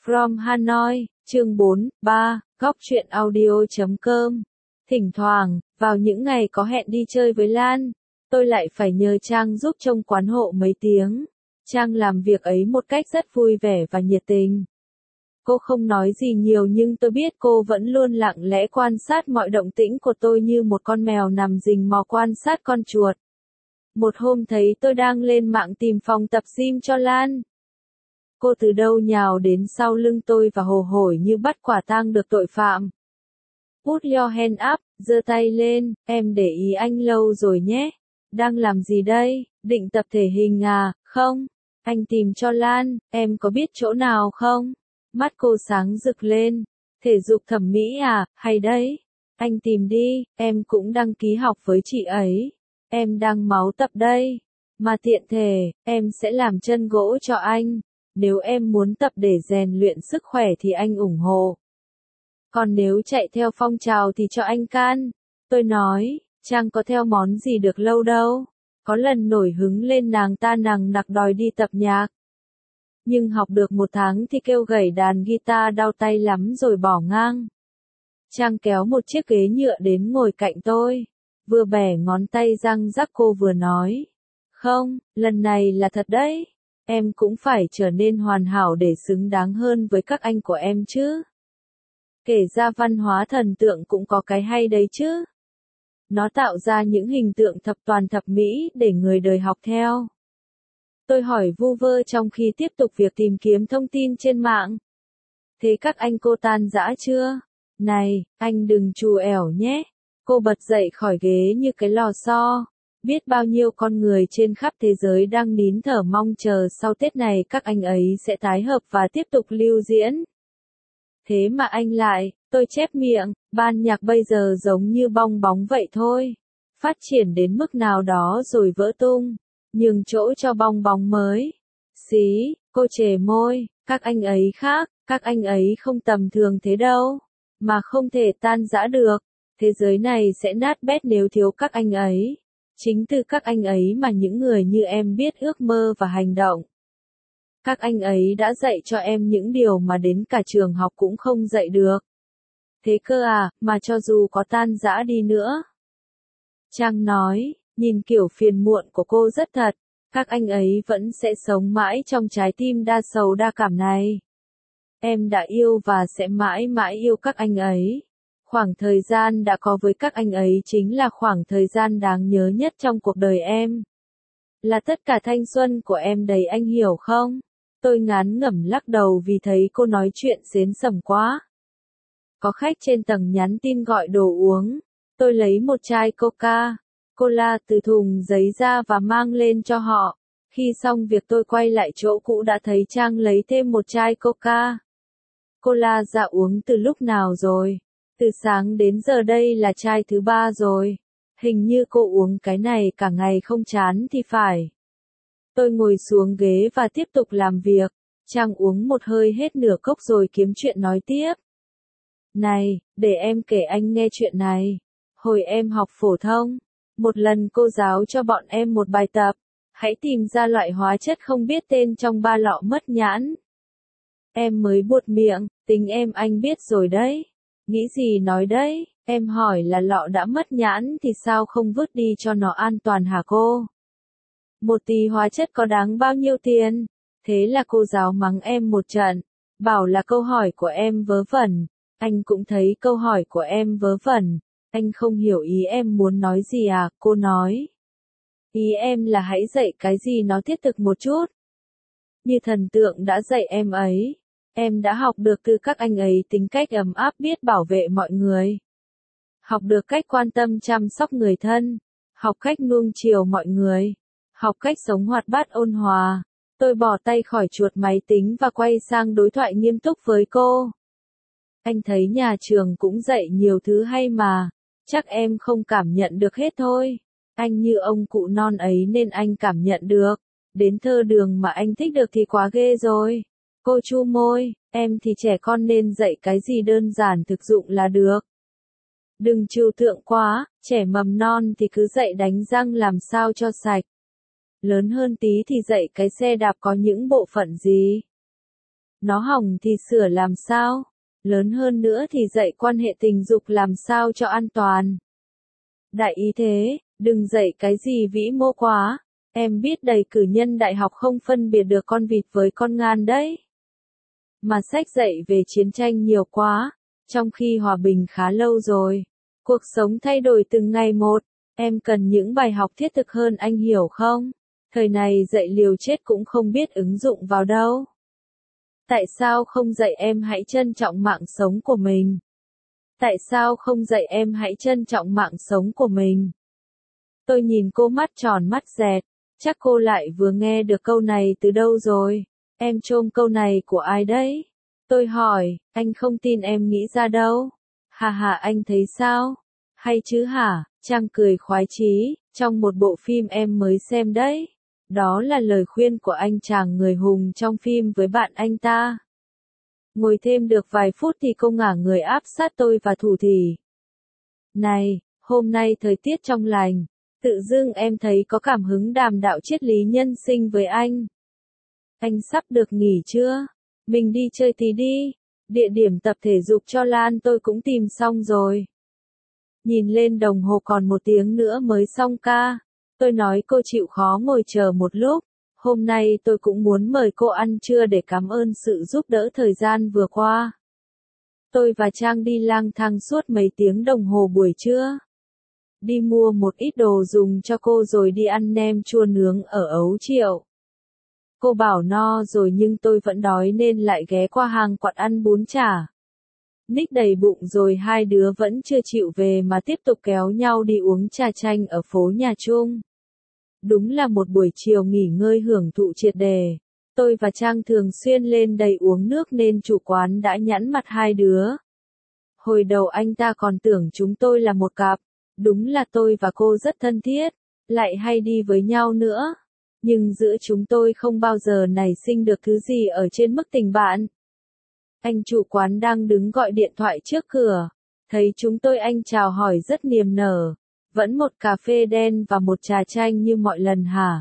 From Hanoi, chương 4, 3, góc truyện audio.com. Thỉnh thoảng, vào những ngày có hẹn đi chơi với Lan, tôi lại phải nhờ Trang giúp trông quán hộ mấy tiếng. Trang làm việc ấy một cách rất vui vẻ và nhiệt tình. Cô không nói gì nhiều nhưng tôi biết cô vẫn luôn lặng lẽ quan sát mọi động tĩnh của tôi như một con mèo nằm rình mò quan sát con chuột. Một hôm thấy tôi đang lên mạng tìm phòng tập gym cho Lan. Cô từ đâu nhào đến sau lưng tôi và hồ hởi như bắt quả tang được tội phạm. Put your hand up, giơ tay lên, em để ý anh lâu rồi nhé. Đang làm gì đây, định tập thể hình à, không? Anh tìm cho Lan, em có biết chỗ nào không? Mắt cô sáng rực lên. Thể dục thẩm mỹ à, hay đấy. Anh tìm đi, em cũng đăng ký học với chị ấy. Em đang máu tập đây. Mà tiện thể, em sẽ làm chân gỗ cho anh. Nếu em muốn tập để rèn luyện sức khỏe thì anh ủng hộ. Còn nếu chạy theo phong trào thì cho anh can. Tôi nói, Trang có theo món gì được lâu đâu. Có lần nổi hứng lên nàng ta nằng nặc đòi đi tập nhạc. Nhưng học được 1 tháng thì kêu gảy đàn guitar đau tay lắm rồi bỏ ngang. Trang kéo một chiếc ghế nhựa đến ngồi cạnh tôi. Vừa bẻ ngón tay răng rắc cô vừa nói. Không, lần này là thật đấy. Em cũng phải trở nên hoàn hảo để xứng đáng hơn với các anh của em chứ. Kể ra văn hóa thần tượng cũng có cái hay đấy chứ. Nó tạo ra những hình tượng thập toàn thập mỹ để người đời học theo. Tôi hỏi vu vơ trong khi tiếp tục việc tìm kiếm thông tin trên mạng. Thế các anh cô tan rã chưa? Này, anh đừng trù ẻo nhé. Cô bật dậy khỏi ghế như cái lò xo. Biết bao nhiêu con người trên khắp thế giới đang nín thở mong chờ sau Tết này các anh ấy sẽ tái hợp và tiếp tục lưu diễn. Thế mà anh lại, tôi chép miệng, ban nhạc bây giờ giống như bong bóng vậy thôi. Phát triển đến mức nào đó rồi vỡ tung, nhường chỗ cho bong bóng mới. Xí, cô chề môi, các anh ấy khác, các anh ấy không tầm thường thế đâu. Mà không thể tan rã được, thế giới này sẽ nát bét nếu thiếu các anh ấy. Chính từ các anh ấy mà những người như em biết ước mơ và hành động. Các anh ấy đã dạy cho em những điều mà đến cả trường học cũng không dạy được. Thế cơ à, mà cho dù có tan rã đi nữa. Trang nói, nhìn kiểu phiền muộn của cô rất thật. Các anh ấy vẫn sẽ sống mãi trong trái tim đa sầu đa cảm này. Em đã yêu và sẽ mãi mãi yêu các anh ấy. Khoảng thời gian đã có với các anh ấy chính là khoảng thời gian đáng nhớ nhất trong cuộc đời em. Là tất cả thanh xuân của em đấy, anh hiểu không? Tôi ngán ngẩm lắc đầu vì thấy cô nói chuyện xến xẩm quá. Có khách trên tầng nhắn tin gọi đồ uống. Tôi lấy một chai Coca-Cola từ thùng giấy ra và mang lên cho họ. Khi xong việc tôi quay lại chỗ cũ đã thấy Trang lấy thêm một chai Coca-Cola ra uống từ lúc nào rồi. Từ sáng đến giờ đây là chai thứ 3 rồi. Hình như cô uống cái này cả ngày không chán thì phải. Tôi ngồi xuống ghế và tiếp tục làm việc. Trang uống một hơi hết nửa cốc rồi kiếm chuyện nói tiếp. Này, để em kể anh nghe chuyện này. Hồi em học phổ thông, một lần cô giáo cho bọn em một bài tập. Hãy tìm ra loại hóa chất không biết tên trong 3 lọ mất nhãn. Em mới buột miệng, tính em anh biết rồi đấy. Nghĩ gì nói đấy, em hỏi là lọ đã mất nhãn thì sao không vứt đi cho nó an toàn hả cô? Một tí hóa chất có đáng bao nhiêu tiền? Thế là cô giáo mắng em một trận, bảo là câu hỏi của em vớ vẩn. Anh cũng thấy câu hỏi của em vớ vẩn. Anh không hiểu ý em muốn nói gì à, cô nói. Ý em là hãy dạy cái gì nó thiết thực một chút. Như thần tượng đã dạy em ấy. Em đã học được từ các anh ấy tính cách ấm áp biết bảo vệ mọi người. Học được cách quan tâm chăm sóc người thân. Học cách nuông chiều mọi người. Học cách sống hoạt bát ôn hòa. Tôi bỏ tay khỏi chuột máy tính và quay sang đối thoại nghiêm túc với cô. Anh thấy nhà trường cũng dạy nhiều thứ hay mà. Chắc em không cảm nhận được hết thôi. Anh như ông cụ non ấy nên anh cảm nhận được. Đến thơ đường mà anh thích được thì quá ghê rồi. Cô chu môi, em thì trẻ con nên dạy cái gì đơn giản thực dụng là được. Đừng trừu tượng quá, trẻ mầm non thì cứ dạy đánh răng làm sao cho sạch. Lớn hơn tí thì dạy cái xe đạp có những bộ phận gì. Nó hỏng thì sửa làm sao? Lớn hơn nữa thì dạy quan hệ tình dục làm sao cho an toàn. Đại ý thế, đừng dạy cái gì vĩ mô quá. Em biết đầy cử nhân đại học không phân biệt được con vịt với con ngan đấy. Mà sách dạy về chiến tranh nhiều quá, trong khi hòa bình khá lâu rồi. Cuộc sống thay đổi từng ngày một, em cần những bài học thiết thực hơn anh hiểu không? Thời này dạy liều chết cũng không biết ứng dụng vào đâu. Tại sao không dạy em hãy trân trọng mạng sống của mình? Tại sao không dạy em hãy trân trọng mạng sống của mình? Tôi nhìn cô mắt tròn mắt dẹt, chắc cô lại vừa nghe được câu này từ đâu rồi? Em chôm câu này của ai đấy? Tôi hỏi, anh không tin em nghĩ ra đâu. Hà hà anh thấy sao? Hay chứ hả? Trang cười khoái chí, trong một bộ phim em mới xem đấy. Đó là lời khuyên của anh chàng người hùng trong phim với bạn anh ta. Ngồi thêm được vài phút thì cô ngả người áp sát tôi và thủ thỉ. Này, hôm nay thời tiết trong lành, tự dưng em thấy có cảm hứng đàm đạo triết lý nhân sinh với anh. Anh sắp được nghỉ chưa? Mình đi chơi tí đi. Địa điểm tập thể dục cho Lan tôi cũng tìm xong rồi. Nhìn lên đồng hồ còn 1 tiếng nữa mới xong ca. Tôi nói cô chịu khó ngồi chờ một lúc. Hôm nay tôi cũng muốn mời cô ăn trưa để cảm ơn sự giúp đỡ thời gian vừa qua. Tôi và Trang đi lang thang suốt mấy tiếng đồng hồ buổi trưa. Đi mua một ít đồ dùng cho cô rồi đi ăn nem chua nướng ở Ấu Triệu. Cô bảo no rồi nhưng tôi vẫn đói nên lại ghé qua hàng quán ăn bún chả. Nick đầy bụng rồi hai đứa vẫn chưa chịu về mà tiếp tục kéo nhau đi uống trà chanh ở phố Nhà Trung. Đúng là một buổi chiều nghỉ ngơi hưởng thụ triệt đề. Tôi và Trang thường xuyên lên đây uống nước nên chủ quán đã nhẵn mặt hai đứa. Hồi đầu anh ta còn tưởng chúng tôi là một cặp. Đúng là tôi và cô rất thân thiết, lại hay đi với nhau nữa. Nhưng giữa chúng tôi không bao giờ nảy sinh được thứ gì ở trên mức tình bạn. Anh chủ quán đang đứng gọi điện thoại trước cửa. Thấy chúng tôi anh chào hỏi rất niềm nở. Vẫn một cà phê đen và một trà chanh như mọi lần hả?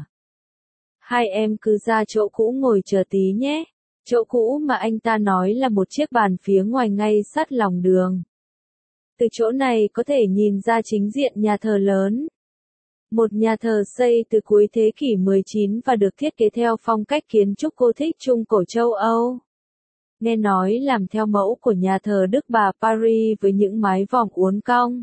Hai em cứ ra chỗ cũ ngồi chờ tí nhé. Chỗ cũ mà anh ta nói là một chiếc bàn phía ngoài ngay sát lòng đường. Từ chỗ này có thể nhìn ra chính diện nhà thờ lớn. Một nhà thờ xây từ cuối thế kỷ 19 và được thiết kế theo phong cách kiến trúc Gothic Trung cổ châu Âu. Nghe nói làm theo mẫu của nhà thờ Đức Bà Paris với những mái vòm uốn cong.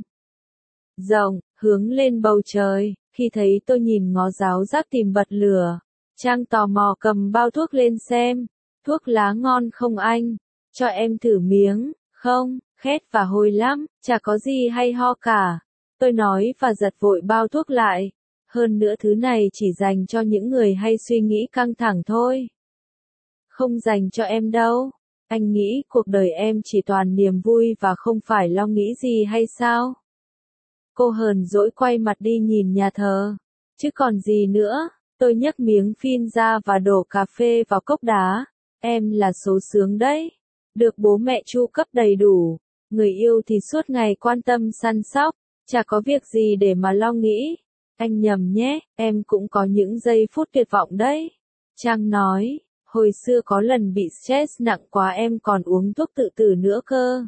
Rộng, hướng lên bầu trời, khi thấy tôi nhìn ngó giáo giác tìm bật lửa. Trang tò mò cầm bao thuốc lên xem. Thuốc lá ngon không anh? Cho em thử miếng, không, khét và hôi lắm, chả có gì hay ho cả. Tôi nói và giật vội bao thuốc lại. Hơn nữa thứ này chỉ dành cho những người hay suy nghĩ căng thẳng thôi. Không dành cho em đâu. Anh nghĩ cuộc đời em chỉ toàn niềm vui và không phải lo nghĩ gì hay sao? Cô hờn dỗi quay mặt đi nhìn nhà thờ. Chứ còn gì nữa, tôi nhấc miếng phin ra và đổ cà phê vào cốc đá. Em là số sướng đấy. Được bố mẹ chu cấp đầy đủ. Người yêu thì suốt ngày quan tâm săn sóc. Chả có việc gì để mà lo nghĩ. Anh nhầm nhé, em cũng có những giây phút tuyệt vọng đấy. Trang nói, hồi xưa có lần bị stress nặng quá em còn uống thuốc tự tử nữa cơ.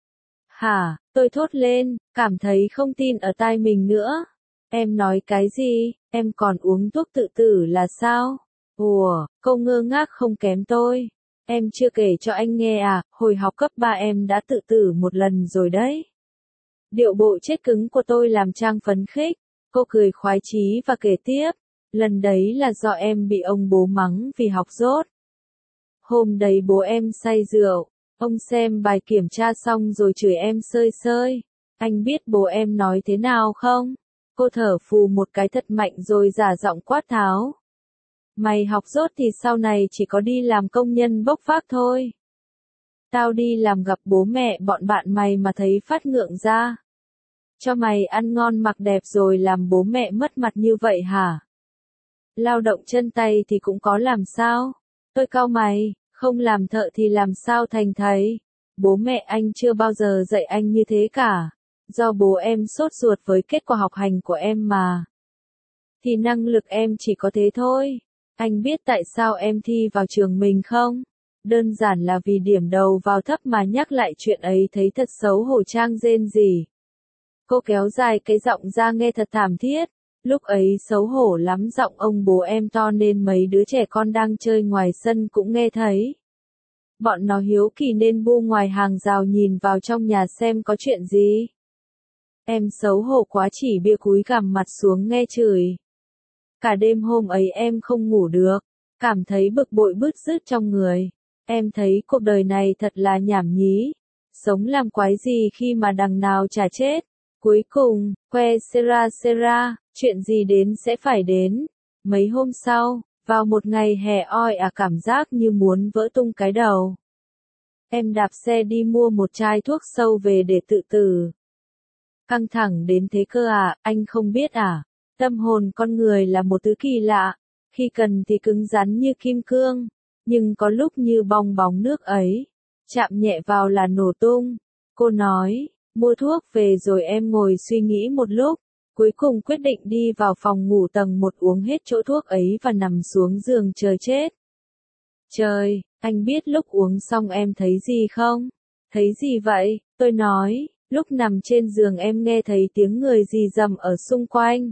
Hả, tôi thốt lên, cảm thấy không tin ở tai mình nữa. Em nói cái gì, em còn uống thuốc tự tử là sao? Ủa, câu ngơ ngác không kém tôi. Em chưa kể cho anh nghe à, hồi học cấp 3 em đã tự tử một lần rồi đấy. Điệu bộ chết cứng của tôi làm Trang phấn khích. Cô cười khoái chí và kể tiếp. Lần đấy là do em bị ông bố mắng vì học dốt. Hôm đấy bố em say rượu. Ông xem bài kiểm tra xong rồi chửi em sơi sơi. Anh biết bố em nói thế nào không? Cô thở phù một cái thật mạnh rồi giả giọng quát tháo. Mày học dốt thì sau này chỉ có đi làm công nhân bốc vác thôi. Tao đi làm gặp bố mẹ bọn bạn mày mà thấy phát ngượng ra. Cho mày ăn ngon mặc đẹp rồi làm bố mẹ mất mặt như vậy hả? Lao động chân tay thì cũng có làm sao? Tôi cau mày, không làm thợ thì làm sao thành thầy? Bố mẹ anh chưa bao giờ dạy anh như thế cả. Do bố em sốt ruột với kết quả học hành của em mà. Thì năng lực em chỉ có thế thôi. Anh biết tại sao em thi vào trường mình không? Đơn giản là vì điểm đầu vào thấp mà nhắc lại chuyện ấy thấy thật xấu hổ. Trang rên rỉ. Cô kéo dài cái giọng ra nghe thật thảm thiết. Lúc ấy xấu hổ lắm, giọng ông bố em to nên mấy đứa trẻ con đang chơi ngoài sân cũng nghe thấy. Bọn nó hiếu kỳ nên bu ngoài hàng rào nhìn vào trong nhà xem có chuyện gì. Em xấu hổ quá chỉ bịa cúi gằm mặt xuống nghe chửi. Cả đêm hôm ấy em không ngủ được, cảm thấy bực bội bứt rứt trong người. Em thấy cuộc đời này thật là nhảm nhí. Sống làm quái gì khi mà đằng nào chả chết. Cuối cùng, que sera, chuyện gì đến sẽ phải đến. Mấy hôm sau, vào một ngày hè oi cảm giác như muốn vỡ tung cái đầu. Em đạp xe đi mua một chai thuốc sâu về để tự tử. Căng thẳng đến thế cơ à, anh không biết à? Tâm hồn con người là một thứ kỳ lạ, khi cần thì cứng rắn như kim cương, nhưng có lúc như bong bóng nước ấy, chạm nhẹ vào là nổ tung. Cô nói, mua thuốc về rồi em ngồi suy nghĩ một lúc, cuối cùng quyết định đi vào phòng ngủ tầng 1 uống hết chỗ thuốc ấy và nằm xuống giường chờ chết. Trời, anh biết lúc uống xong em thấy gì không? Thấy gì vậy? Tôi nói, lúc nằm trên giường em nghe thấy tiếng người rì rầm ở xung quanh.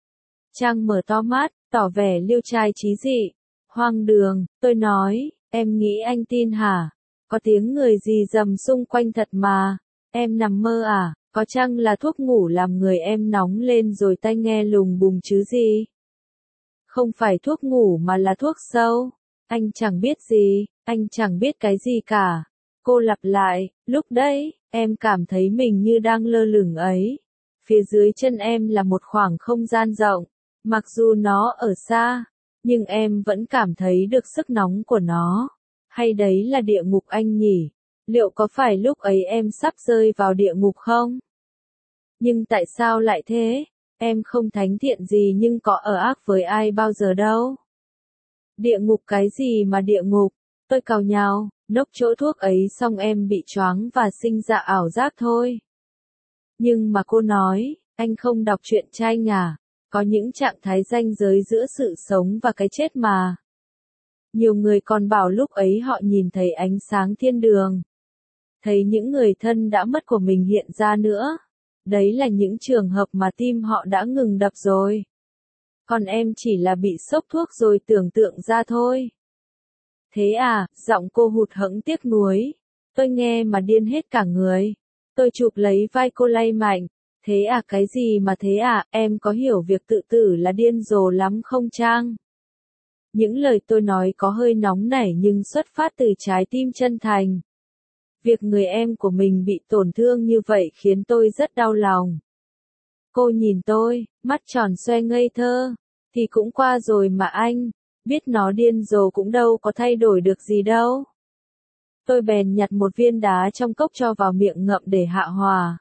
Trang mở to mắt, tỏ vẻ liêu trai trí dị. Hoang đường, tôi nói, em nghĩ anh tin hả? Có tiếng người rì rầm xung quanh thật mà. Em nằm mơ à? Có chăng là thuốc ngủ làm người em nóng lên rồi tai nghe lùng bùng chứ gì? Không phải thuốc ngủ mà là thuốc sâu. Anh chẳng biết gì, anh chẳng biết cái gì cả. Cô lặp lại, lúc đấy, em cảm thấy mình như đang lơ lửng ấy. Phía dưới chân em là một khoảng không gian rộng, mặc dù nó ở xa, nhưng em vẫn cảm thấy được sức nóng của nó. Hay đấy là địa ngục anh nhỉ? Liệu có phải lúc ấy em sắp rơi vào địa ngục không? Nhưng tại sao lại thế? Em không thánh thiện gì nhưng có ở ác với ai bao giờ đâu. Địa ngục cái gì mà địa ngục? Tôi càu nhàu, nốc chỗ thuốc ấy xong em bị choáng và sinh ra ảo giác thôi. Nhưng mà cô nói, anh không đọc truyện tranh à? Có những trạng thái ranh giới giữa sự sống và cái chết mà. Nhiều người còn bảo lúc ấy họ nhìn thấy ánh sáng thiên đường. Thấy những người thân đã mất của mình hiện ra nữa. Đấy là những trường hợp mà tim họ đã ngừng đập rồi. Còn em chỉ là bị sốc thuốc rồi tưởng tượng ra thôi. Thế à, giọng cô hụt hẫng tiếc nuối. Tôi nghe mà điên hết cả người. Tôi chụp lấy vai cô lay mạnh. Thế à, cái gì mà thế à, em có hiểu việc tự tử là điên rồ lắm không Trang? Những lời tôi nói có hơi nóng nảy nhưng xuất phát từ trái tim chân thành. Việc người em của mình bị tổn thương như vậy khiến tôi rất đau lòng. Cô nhìn tôi, mắt tròn xoe ngây thơ. Thì cũng qua rồi mà anh, biết nó điên rồ cũng đâu có thay đổi được gì đâu. Tôi bèn nhặt một viên đá trong cốc cho vào miệng ngậm để hạ hòa.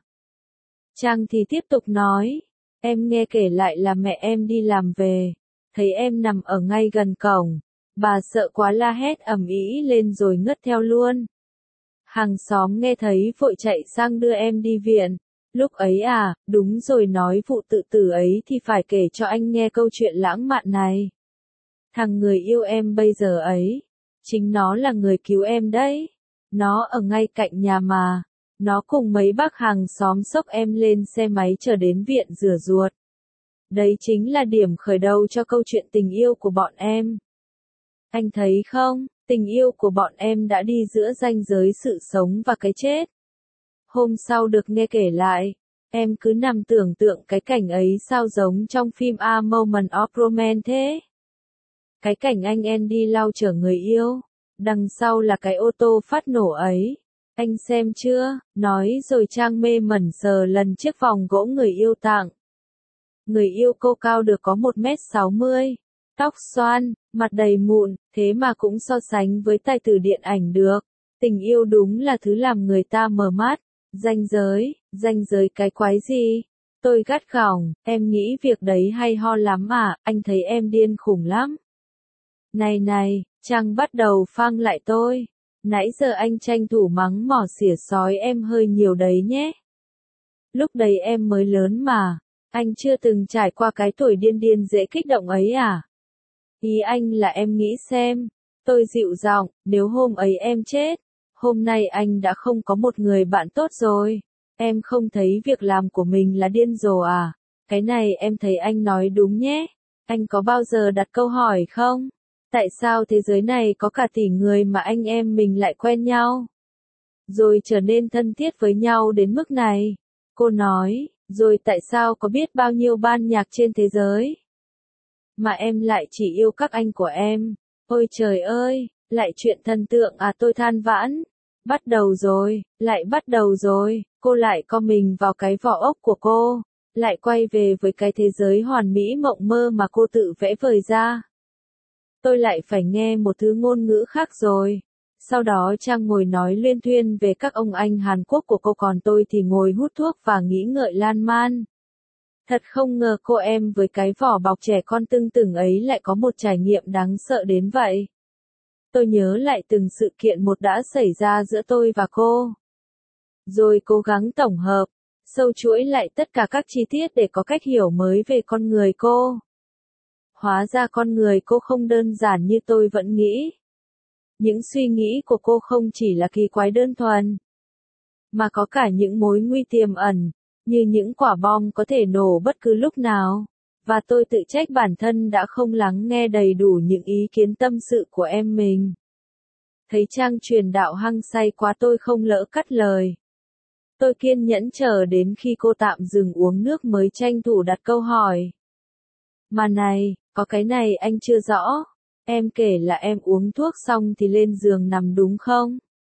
Trang thì tiếp tục nói, em nghe kể lại là mẹ em đi làm về, thấy em nằm ở ngay gần cổng. Bà sợ quá la hét ầm ĩ lên rồi ngất theo luôn. Hàng xóm nghe thấy vội chạy sang đưa em đi viện. Lúc ấy à, đúng rồi nói vụ tự tử ấy thì phải kể cho anh nghe câu chuyện lãng mạn này. Thằng người yêu em bây giờ ấy, chính nó là người cứu em đấy. Nó ở ngay cạnh nhà mà. Nó cùng mấy bác hàng xóm xốc em lên xe máy trở đến viện rửa ruột. Đấy chính là điểm khởi đầu cho câu chuyện tình yêu của bọn em. Anh thấy không, tình yêu của bọn em đã đi giữa ranh giới sự sống và cái chết. Hôm sau được nghe kể lại, em cứ nằm tưởng tượng cái cảnh ấy sao giống trong phim A Moment of Romance thế. Cái cảnh anh Andy lau chở người yêu, đằng sau là cái ô tô phát nổ ấy. Anh xem chưa, nói rồi Trang mê mẩn sờ lần chiếc vòng gỗ người yêu tặng. Người yêu cô cao được có 1m60, tóc xoăn, mặt đầy mụn, thế mà cũng so sánh với tài tử điện ảnh được. Tình yêu đúng là thứ làm người ta mở mắt. Ranh giới cái quái gì? Tôi gắt gỏng, em nghĩ việc đấy hay ho lắm à, anh thấy em điên khủng lắm. Này, Trang bắt đầu phang lại tôi. Nãy giờ anh tranh thủ mắng mỏ xỉa xói em hơi nhiều đấy nhé. Lúc đấy em mới lớn mà, anh chưa từng trải qua cái tuổi điên điên dễ kích động ấy à? Ý anh là em nghĩ xem, Tôi dịu giọng, nếu hôm ấy em chết, hôm nay anh đã không có một người bạn tốt rồi. Em không thấy việc làm của mình là điên rồ à? Cái này em thấy anh nói đúng nhé. Anh có bao giờ đặt câu hỏi không? Tại sao thế giới này có cả tỷ người mà anh em mình lại quen nhau? Rồi trở nên thân thiết với nhau đến mức này. Cô nói, rồi tại sao có biết bao nhiêu ban nhạc trên thế giới? Mà em lại chỉ yêu các anh của em. Ôi trời ơi, lại chuyện thần tượng à, tôi than vãn. Bắt đầu rồi, lại bắt đầu rồi, cô lại co mình vào cái vỏ ốc của cô, lại quay về với cái thế giới hoàn mỹ mộng mơ mà cô tự vẽ vời ra. Tôi lại phải nghe một thứ ngôn ngữ khác rồi. Sau đó Trang ngồi nói luyên thuyên về các ông anh Hàn Quốc của cô, còn tôi thì ngồi hút thuốc và nghĩ ngợi lan man. Thật không ngờ cô em với cái vỏ bọc trẻ con tưng tửng ấy lại có một trải nghiệm đáng sợ đến vậy. Tôi nhớ lại từng sự kiện một đã xảy ra giữa tôi và cô. Rồi cố gắng tổng hợp, sâu chuỗi lại tất cả các chi tiết để có cách hiểu mới về con người cô. Hóa ra con người cô không đơn giản như tôi vẫn nghĩ. Những suy nghĩ của cô không chỉ là kỳ quái đơn thuần, mà có cả những mối nguy tiềm ẩn, như những quả bom có thể nổ bất cứ lúc nào. Và tôi tự trách bản thân đã không lắng nghe đầy đủ những ý kiến tâm sự của em mình. Thấy Trang truyền đạo hăng say quá, tôi không lỡ cắt lời. Tôi kiên nhẫn chờ đến khi cô tạm dừng uống nước mới tranh thủ đặt câu hỏi. Mà này, có cái này anh chưa rõ. Em kể là em uống thuốc xong thì lên giường nằm đúng không?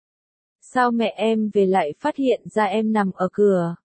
Sao mẹ em về lại phát hiện ra em nằm ở cửa?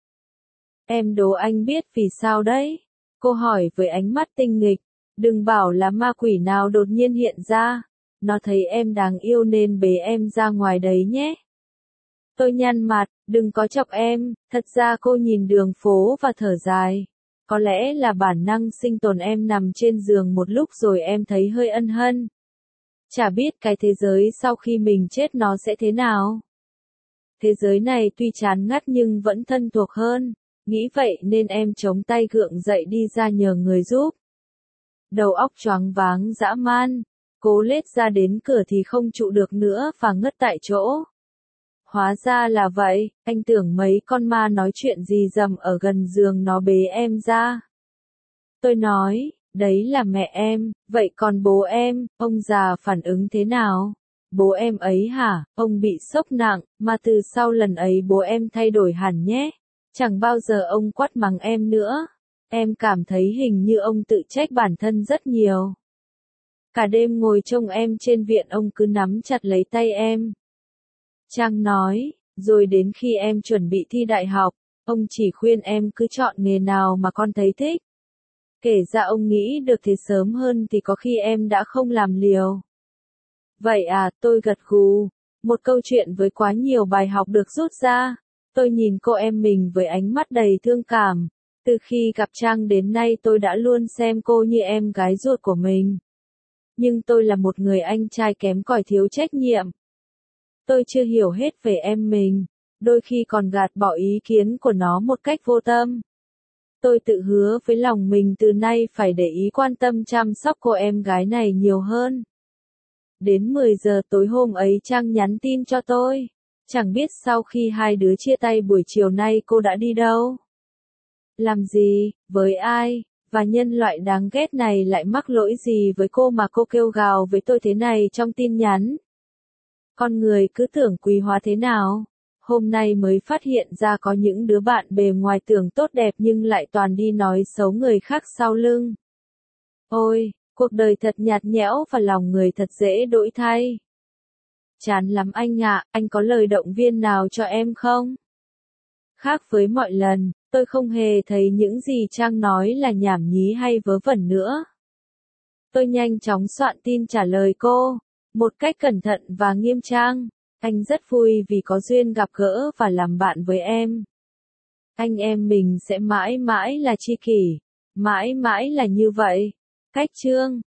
Em đố anh biết vì sao đấy? Cô hỏi với ánh mắt tinh nghịch. Đừng bảo là ma quỷ nào đột nhiên hiện ra. Nó thấy em đáng yêu nên bế em ra ngoài đấy nhé. Tôi nhăn mặt, đừng có chọc em. Thật ra cô nhìn đường phố và thở dài. Có lẽ là bản năng sinh tồn, em nằm trên giường một lúc rồi em thấy hơi ân hân. Chả biết cái thế giới sau khi mình chết nó sẽ thế nào. Thế giới này tuy chán ngắt nhưng vẫn thân thuộc hơn. Nghĩ vậy nên em chống tay gượng dậy đi ra nhờ người giúp. Đầu óc choáng váng dã man. Cố lết ra đến cửa thì không trụ được nữa và ngất tại chỗ. Hóa ra là vậy, anh tưởng mấy con ma nói chuyện gì rầm ở gần giường nó bế em ra. Tôi nói, đấy là mẹ em, vậy còn bố em, ông già phản ứng thế nào? Bố em ấy hả, ông bị sốc nặng, mà từ sau lần ấy bố em thay đổi hẳn nhé. Chẳng bao giờ ông quát mắng em nữa. Em cảm thấy hình như ông tự trách bản thân rất nhiều. Cả đêm ngồi trông em trên viện ông cứ nắm chặt lấy tay em. Trang nói, rồi đến khi em chuẩn bị thi đại học, ông chỉ khuyên em cứ chọn nghề nào mà con thấy thích. Kể ra ông nghĩ được thế sớm hơn thì có khi em đã không làm liều. Vậy à, tôi gật gù. Một câu chuyện với quá nhiều bài học được rút ra. Tôi nhìn cô em mình với ánh mắt đầy thương cảm. Từ khi gặp Trang đến nay tôi đã luôn xem cô như em gái ruột của mình. Nhưng tôi là một người anh trai kém cỏi thiếu trách nhiệm. Tôi chưa hiểu hết về em mình, đôi khi còn gạt bỏ ý kiến của nó một cách vô tâm. Tôi tự hứa với lòng mình từ nay phải để ý quan tâm chăm sóc cô em gái này nhiều hơn. Đến 10 giờ tối hôm ấy Trang nhắn tin cho tôi. Chẳng biết sau khi hai đứa chia tay buổi chiều nay cô đã đi đâu? Làm gì, với ai, và nhân loại đáng ghét này lại mắc lỗi gì với cô mà cô kêu gào với tôi thế này trong tin nhắn? Con người cứ tưởng quý hóa thế nào? Hôm nay mới phát hiện ra có những đứa bạn bề ngoài tưởng tốt đẹp nhưng lại toàn đi nói xấu người khác sau lưng. Ôi, cuộc đời thật nhạt nhẽo và lòng người thật dễ đổi thay. Chán lắm anh ạ, anh có lời động viên nào cho em không? Khác với mọi lần, tôi không hề thấy những gì Trang nói là nhảm nhí hay vớ vẩn nữa. Tôi nhanh chóng soạn tin trả lời cô, một cách cẩn thận và nghiêm trang. Anh rất vui vì có duyên gặp gỡ và làm bạn với em. Anh em mình sẽ mãi mãi là tri kỷ, mãi mãi là như vậy. Cách chương